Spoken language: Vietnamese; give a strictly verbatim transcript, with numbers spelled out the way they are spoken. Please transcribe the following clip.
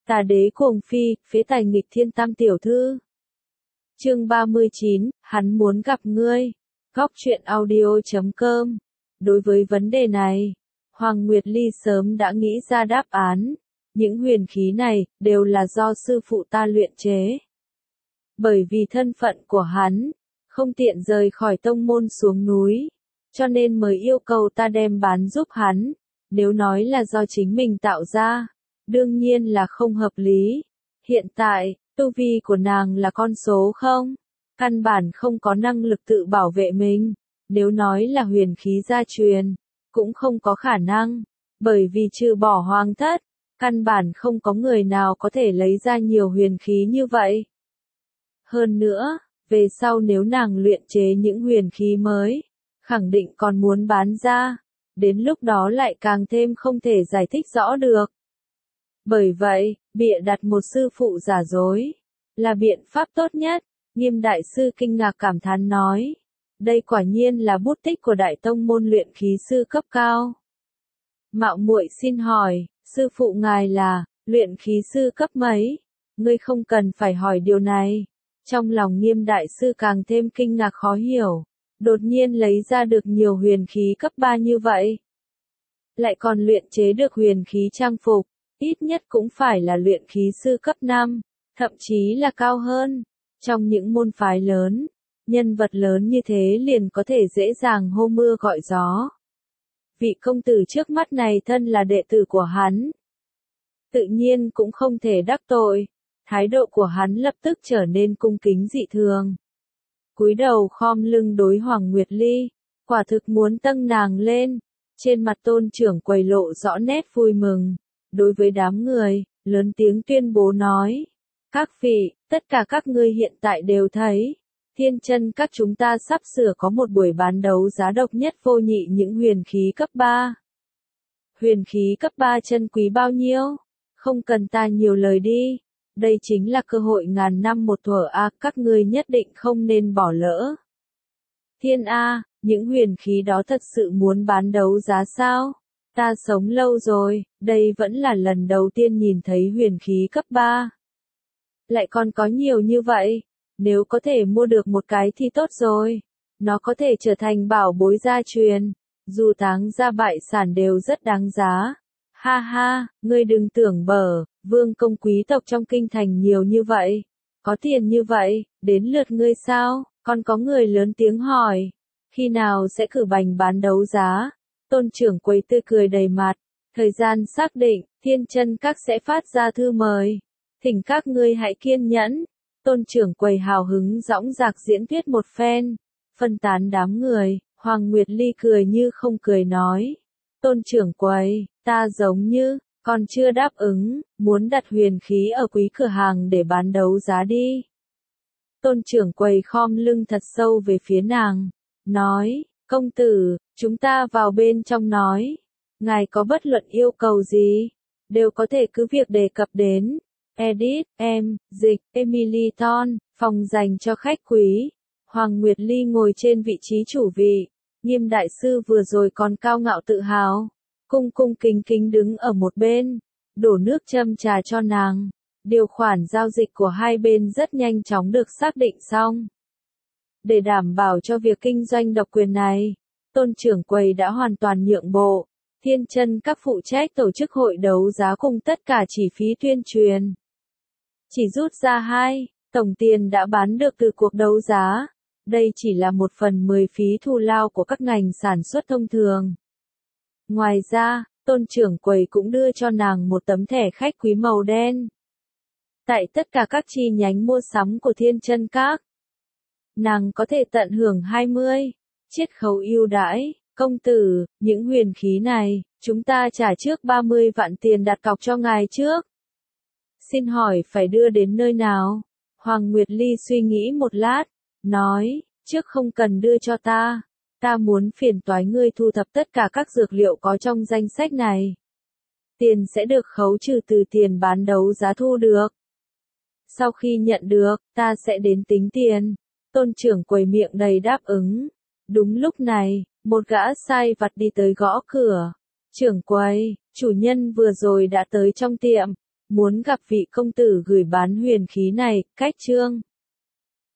Tà đế cuồng phi, phế tài nghịch thiên tam tiểu thư. Chương ba mươi chín, hắn muốn gặp ngươi. Góc truyện audio chấm com. Đối với vấn đề này, Hoàng Nguyệt Ly sớm đã nghĩ ra đáp án. Những huyền khí này, đều là do sư phụ ta luyện chế. Bởi vì thân phận của hắn, không tiện rời khỏi tông môn xuống núi, cho nên mới yêu cầu ta đem bán giúp hắn. Nếu nói là do chính mình tạo ra, đương nhiên là không hợp lý. Hiện tại, tu vi của nàng là con số không, căn bản không có năng lực tự bảo vệ mình. Nếu nói là huyền khí gia truyền, cũng không có khả năng, bởi vì trừ bỏ hoàng thất, căn bản không có người nào có thể lấy ra nhiều huyền khí như vậy. Hơn nữa, về sau nếu nàng luyện chế những huyền khí mới, khẳng định còn muốn bán ra, đến lúc đó lại càng thêm không thể giải thích rõ được. Bởi vậy, bịa đặt một sư phụ giả dối, là biện pháp tốt nhất. Nghiêm đại sư kinh ngạc cảm thán nói, đây quả nhiên là bút tích của đại tông môn luyện khí sư cấp cao. Mạo muội xin hỏi, sư phụ ngài là luyện khí sư cấp mấy? Ngươi không cần phải hỏi điều này. Trong lòng Nghiêm đại sư càng thêm kinh ngạc khó hiểu, đột nhiên lấy ra được nhiều huyền khí cấp ba như vậy. Lại còn luyện chế được huyền khí trang phục, ít nhất cũng phải là luyện khí sư cấp năm, thậm chí là cao hơn. Trong những môn phái lớn, nhân vật lớn như thế liền có thể dễ dàng hô mưa gọi gió. Vị công tử trước mắt này thân là đệ tử của hắn, tự nhiên cũng không thể đắc tội. Thái độ của hắn lập tức trở nên cung kính dị thường. Cúi đầu khom lưng đối Hoàng Nguyệt Ly, quả thực muốn tâng nàng lên. Trên mặt Tôn trưởng quầy lộ rõ nét vui mừng. Đối với đám người, lớn tiếng tuyên bố nói, các vị, tất cả các ngươi hiện tại đều thấy, Thiên Chân Các chúng ta sắp sửa có một buổi bán đấu giá độc nhất vô nhị những huyền khí cấp ba. Huyền khí cấp ba chân quý bao nhiêu? Không cần ta nhiều lời đi. Đây chính là cơ hội ngàn năm một thuở a, các ngươi nhất định không nên bỏ lỡ. Thiên A, những huyền khí đó thật sự muốn bán đấu giá sao? Ta sống lâu rồi, đây vẫn là lần đầu tiên nhìn thấy huyền khí cấp ba. Lại còn có nhiều như vậy, nếu có thể mua được một cái thì tốt rồi. Nó có thể trở thành bảo bối gia truyền, dù táng gia bại sản đều rất đáng giá. Ha ha, ngươi đừng tưởng bở, vương công quý tộc trong kinh thành nhiều như vậy, có tiền như vậy, đến lượt ngươi sao? Còn có người lớn tiếng hỏi, khi nào sẽ cử bành bán đấu giá? Tôn trưởng quầy tươi cười đầy mặt, thời gian xác định, Thiên Chân Các sẽ phát ra thư mời. Thỉnh các ngươi hãy kiên nhẫn. Tôn trưởng quầy hào hứng dõng dạc diễn thuyết một phen, phân tán đám người. Hoàng Nguyệt Ly cười như không cười nói, Tôn trưởng quầy, ta giống như, còn chưa đáp ứng, muốn đặt huyền khí ở quý cửa hàng để bán đấu giá đi. Tôn trưởng quầy khom lưng thật sâu về phía nàng, nói, công tử, chúng ta vào bên trong nói, ngài có bất luận yêu cầu gì, đều có thể cứ việc đề cập đến. Edit, em, dịch, Emily Ton, phòng dành cho khách quý. Hoàng Nguyệt Ly ngồi trên vị trí chủ vị, Nghiêm đại sư vừa rồi còn cao ngạo tự hào, cung cung kính kính đứng ở một bên, đổ nước châm trà cho nàng. Điều khoản giao dịch của hai bên rất nhanh chóng được xác định xong. Để đảm bảo cho việc kinh doanh độc quyền này, Tôn trưởng quầy đã hoàn toàn nhượng bộ. Thiên Chân Các phụ trách tổ chức hội đấu giá cùng tất cả chi phí tuyên truyền. Chỉ rút ra hai, tổng tiền đã bán được từ cuộc đấu giá. Đây chỉ là một phần mười phí thù lao của các ngành sản xuất thông thường. Ngoài ra, Tôn trưởng quầy cũng đưa cho nàng một tấm thẻ khách quý màu đen. Tại tất cả các chi nhánh mua sắm của Thiên Chân Các, nàng có thể tận hưởng hai mươi chiết khấu ưu đãi. Công tử, những huyền khí này, chúng ta trả trước ba mươi vạn tiền đặt cọc cho ngài trước. Xin hỏi phải đưa đến nơi nào? Hoàng Nguyệt Ly suy nghĩ một lát, nói, trước không cần đưa cho ta. Ta muốn phiền toái ngươi thu thập tất cả các dược liệu có trong danh sách này. Tiền sẽ được khấu trừ từ tiền bán đấu giá thu được. Sau khi nhận được, ta sẽ đến tính tiền. Tôn trưởng quầy miệng đầy đáp ứng. Đúng lúc này, một gã sai vặt đi tới gõ cửa. Trưởng quầy, chủ nhân vừa rồi đã tới trong tiệm. muốn gặp vị công tử gửi bán huyền khí này, cách chương